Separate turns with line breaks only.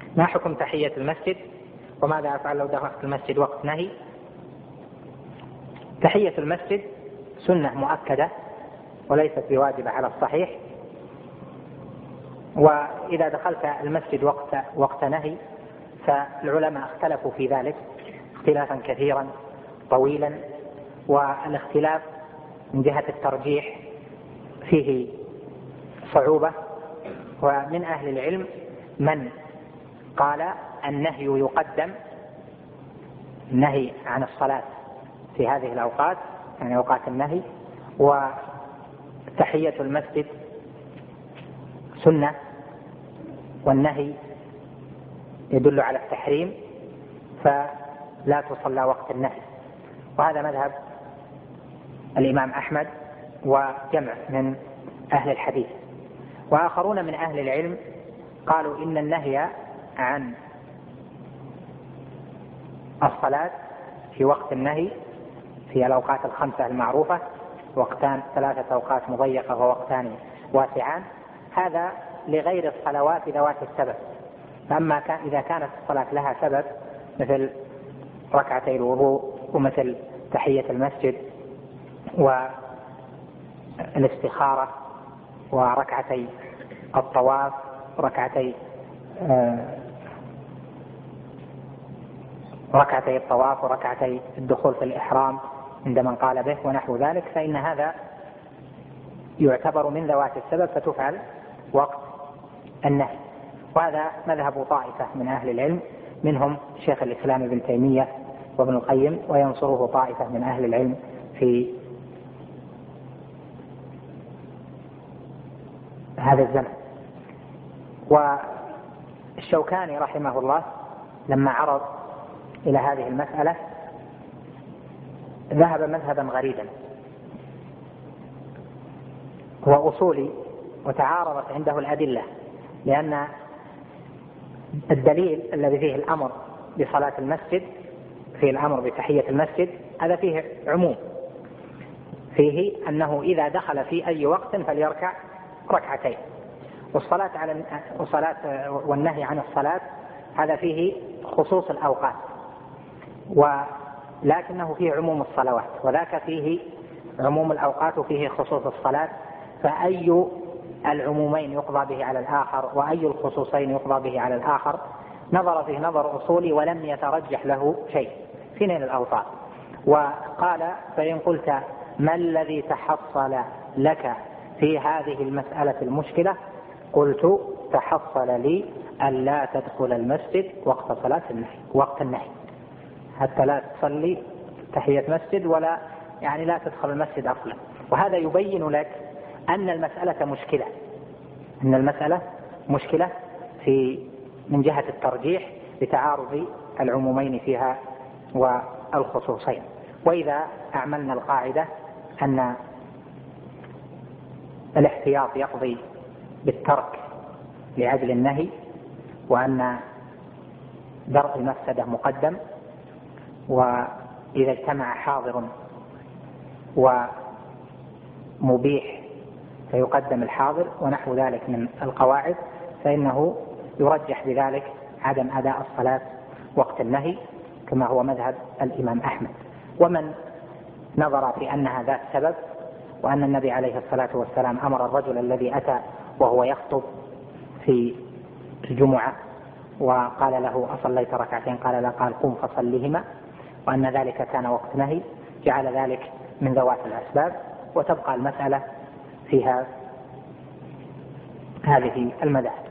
ما حكم تحية المسجد؟ وماذا أفعل لو دخلت المسجد وقت نهي؟ تحية المسجد سنة مؤكدة وليست بواجبة على الصحيح، وإذا دخلت المسجد وقت نهي فالعلماء اختلفوا في ذلك اختلافا كثيرا طويلا، والاختلاف من جهة الترجيح فيه صعوبة. ومن أهل العلم من قال النهي يقدم، النهي عن الصلاة في هذه الأوقات يعني أوقات النهي، وتحية المسجد سنة والنهي يدل على التحريم فلا تصلى وقت النهي. وهذا مذهب الإمام أحمد وجمع من أهل الحديث. وآخرون من أهل العلم قالوا إن النهي عن الصلاة في وقت النهي في الأوقات الخمسة المعروفة، وقتان 3 أوقات مضيقة ووقتان واسعان، هذا لغير الصلوات ذوات السبب. فأما إذا كانت الصلاة لها سبب مثل ركعتي الوضوء ومثل تحية المسجد والاستخارة وركعتي الطواف ركعتي الطواف وركعتي الدخول في الإحرام عند من قال به ونحو ذلك، فإن هذا يعتبر من ذوات السبب فتفعل وقت النهي. وهذا مذهب طائفة من أهل العلم منهم شيخ الإسلام ابن تيمية وابن القيم، وينصره طائفة من أهل العلم في هذا الزمن. والشوكاني رحمه الله لما عرض إلى هذه المسألة ذهب مذهبا غريبا، هو أصولي وتعارضت عنده الأدلة، لأن الدليل الذي فيه الأمر بصلاة المسجد فيه الأمر بتحية المسجد هذا فيه عموم، فيه أنه إذا دخل في أي وقت فليركع ركعتين، والنهي عن الصلاة هذا فيه خصوص الأوقات، ولكنه فيه عموم الصلوات، وذاك فيه عموم الأوقات وفيه خصوص الصلاة، فأي العمومين يقضى به على الآخر وأي الخصوصين يقضى به على الآخر نظر فيه نظر أصولي ولم يترجح له شيء في نيل الأوطان. وقال فإن قلت ما الذي تحصل لك في هذه المسألة المشكلة؟ قلت تحصل لي أن لا تدخل المسجد وقت صلاة النهي، وقت النهي، حتى لا تصلي تحية مسجد ولا يعني لا تدخل المسجد أصلا. وهذا يبين لك أن المسألة مشكلة، أن المسألة مشكلة من جهة الترجيح لتعارض العمومين فيها والخصوصين. وإذا أعملنا القاعدة أن الاحتياط يقضي بالترك لأجل النهي، وأن درء المفسدة مقدم، وإذا اجتمع حاضر ومبيح فيقدم الحاضر ونحو ذلك من القواعد، فإنه يرجح بذلك عدم أداء الصلاة وقت النهي كما هو مذهب الإمام أحمد. ومن نظر في أنها ذات سبب، وأن النبي عليه الصلاة والسلام أمر الرجل الذي أتى وهو يخطب في الجمعة وقال له أصليت ركعتين؟ قال لا، قال قم فصلهما، وأن ذلك كان وقت نهي، جعل ذلك من ذوات الأسباب، وتبقى المسألة فيها هذه المذاهب.